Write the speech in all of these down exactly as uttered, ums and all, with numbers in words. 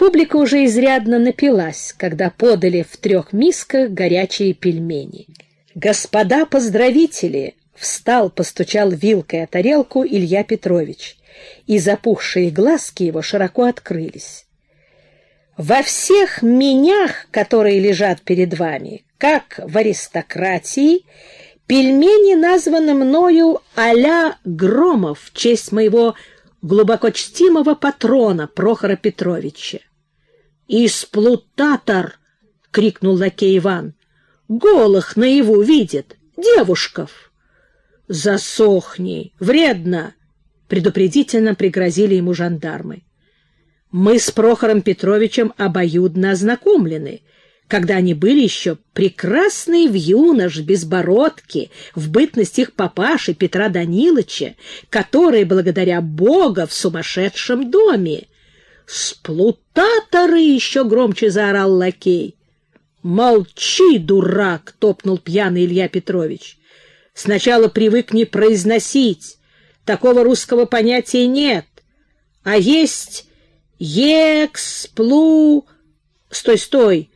Публика уже изрядно напилась, когда подали в трех мисках горячие пельмени. «Господа поздравители!» — встал, постучал вилкой о тарелку Илья Петрович, и запухшие глазки его широко открылись. «Во всех менях, которые лежат перед вами, как в аристократии, пельмени названы мною а-ля Громов в честь моего глубоко чтимого патрона Прохора Петровича». «Исплутатор!» — крикнул лакей Иван. «Голых наяву видит, девушков!» «Засохни! Вредно!» — предупредительно пригрозили ему жандармы. Мы с Прохором Петровичем обоюдно ознакомлены, когда они были еще прекрасные вьюнош, безбородки, в бытность их папаши Петра Данилыча, который, благодаря Бога, в сумасшедшем доме. «Сплутаторы!» — еще громче заорал лакей. «Молчи, дурак!» — топнул пьяный Илья Петрович. «Сначала привыкни произносить. Такого русского понятия нет. А есть «Експлу...» «Стой, стой!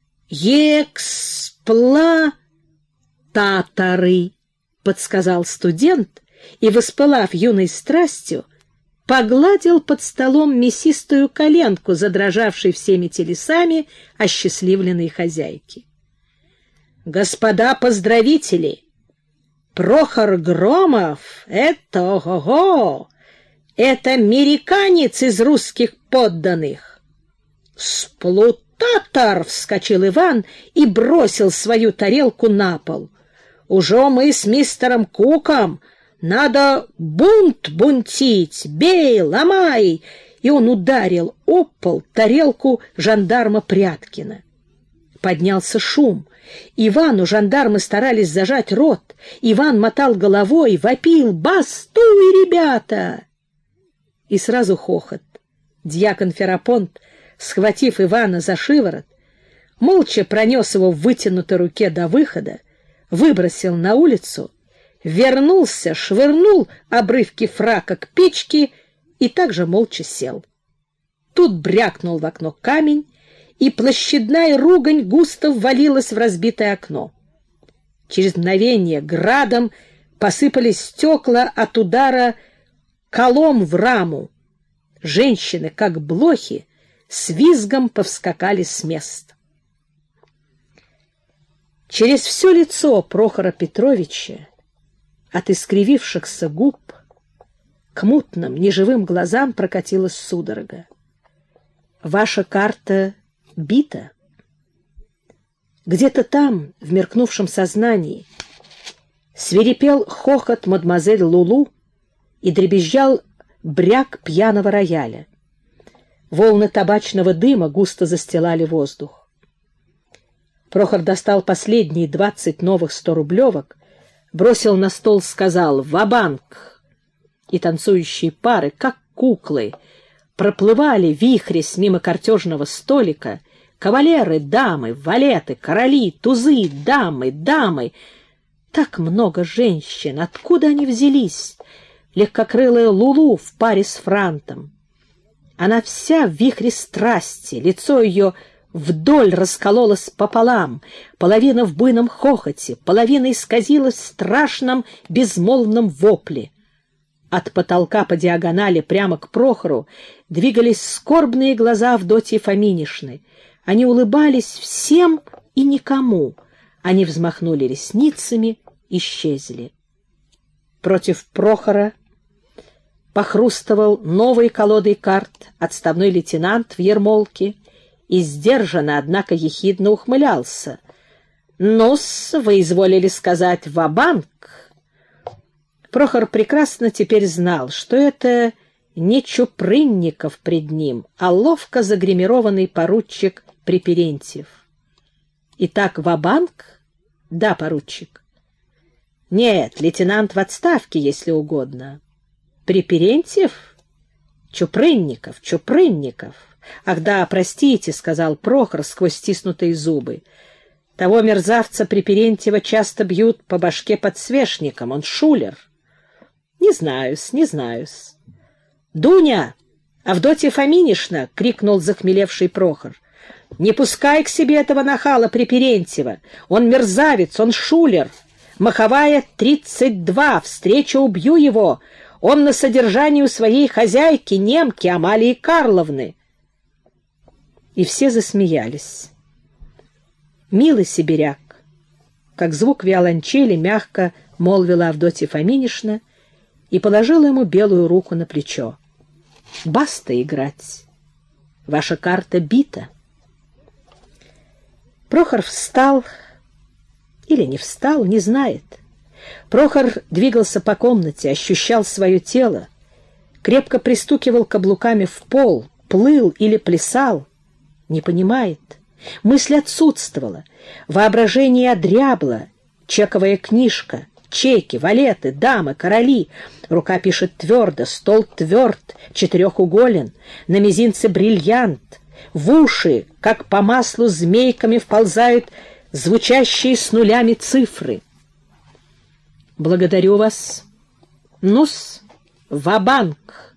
Експла...татары», — подсказал студент и, воспылав юной страстью, погладил под столом мясистую коленку, задрожавшей всеми телесами осчастливленной хозяйки. «Господа поздравители! Прохор Громов — это ого-го! Это американец из русских подданных!» «Сплутатор!» — вскочил Иван и бросил свою тарелку на пол. «Уже мы с мистером Куком надо бунт бунтить! Бей, ломай!» И он ударил об пол тарелку жандарма Пряткина. Поднялся шум. Ивану жандармы старались зажать рот. Иван мотал головой, вопил: «Бастуй, ребята!» И сразу хохот. Дьякон Ферапонт, схватив Ивана за шиворот, молча пронес его в вытянутой руке до выхода, выбросил на улицу, вернулся, швырнул обрывки фрака к печке и также молча сел. Тут брякнул в окно камень, и площадная ругань густо ввалилась в разбитое окно. Через мгновение градом посыпались стекла от удара колом в раму. Женщины, как блохи, с визгом повскакали с мест. Через все лицо Прохора Петровича, от искривившихся губ, к мутным, неживым глазам прокатилась судорога. «Ваша карта бита». Где-то там, в меркнувшем сознании, свирепел хохот мадемуазель Лулу и дребезжал бряк пьяного рояля. Волны табачного дыма густо застилали воздух. Прохор достал последние двадцать новых сторублевок, бросил на стол, сказал «Ва-банк!» И танцующие пары, как куклы, проплывали вихрясь мимо картежного столика. Кавалеры, дамы, валеты, короли, тузы, дамы, дамы. Так много женщин! Откуда они взялись? Легкокрылая Лулу в паре с Франтом. Она вся в вихре страсти, лицо ее вдоль раскололось пополам, половина в буйном хохоте, половина исказилась в страшном безмолвном вопле. От потолка по диагонали прямо к Прохору двигались скорбные глаза Авдотьи Фоминишны. Они улыбались всем и никому. Они взмахнули ресницами, исчезли. Против Прохора похрустывал новой колодой карт отставной лейтенант в ермолке и сдержанно, однако ехидно ухмылялся. «Ну-с, вы изволили сказать ва-банк». Прохор прекрасно теперь знал, что это не Чупрынников пред ним, а ловко загримированный поручик Приперентьев. «Итак, ва-банк?» «Да, поручик». «Нет, лейтенант в отставке, если угодно». «Приперентьев?» «Чупрынников, Чупрынников». «Ах да, простите», — сказал Прохор сквозь стиснутые зубы. «Того мерзавца Приперентьева часто бьют по башке подсвечником, он шулер». «Не знаю-с, не знаю-с». «Дуня, «Авдотья Фоминишна!» — крикнул захмелевший Прохор. «Не пускай к себе этого нахала Приперентьева! Он мерзавец, он шулер! Маховая тридцать два, встречу убью его! Он на содержании у своей хозяйки, немки Амалии Карловны!» И все засмеялись. «Милый сибиряк!» — как звук виолончели мягко молвила Авдотья Фоминишна и положила ему белую руку на плечо. «Баста играть! Ваша карта бита!» Прохор встал или не встал, не знает. Прохор двигался по комнате, ощущал свое тело, крепко пристукивал каблуками в пол, плыл или плясал. Не понимает. Мысль отсутствовала, воображение одрябло, чековая книжка, чеки, валеты, дамы, короли. Рука пишет твердо, стол тверд, четырехуголен, на мизинце бриллиант. В уши, как по маслу, змейками вползают звучащие с нулями цифры. «Благодарю вас. Ну-с, ва-банк!»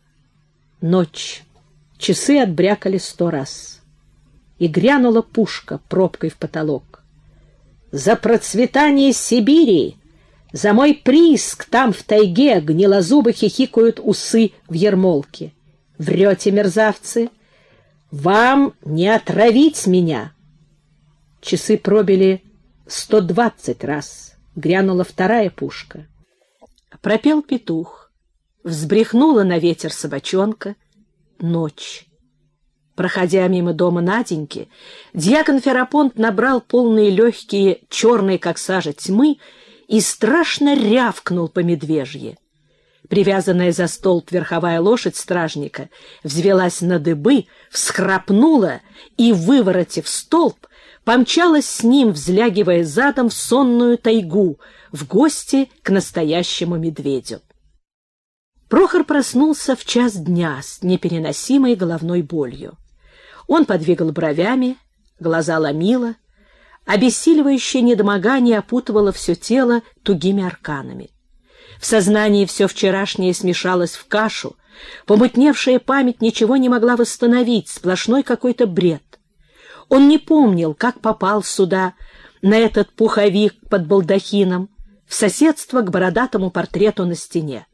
Ночь. Часы отбрякали сто раз. И грянула пушка пробкой в потолок. «За процветание Сибири! За мой прииск там в тайге!» Гнилозубы хихикают усы в ермолке. «Врете, мерзавцы! Вам не отравить меня!» Часы пробили сто двадцать раз. Грянула вторая пушка. Пропел петух. Взбрехнула на ветер собачонка. Ночь. Проходя мимо дома Наденьки, дьякон Ферапонт набрал полные легкие, черные, как сажа, тьмы и страшно рявкнул по медвежье. Привязанная за столб верховая лошадь стражника взвелась на дыбы, всхрапнула и, выворотив столб, помчалась с ним, взлягивая задом в сонную тайгу, в гости к настоящему медведю. Прохор проснулся в час дня с непереносимой головной болью. Он подвигал бровями, глаза ломило, обессиливающее недомогание опутывало все тело тугими арканами. В сознании все вчерашнее смешалось в кашу, помутневшая память ничего не могла восстановить, сплошной какой-то бред. Он не помнил, как попал сюда, на этот пуховик под балдахином, в соседство к бородатому портрету на стене.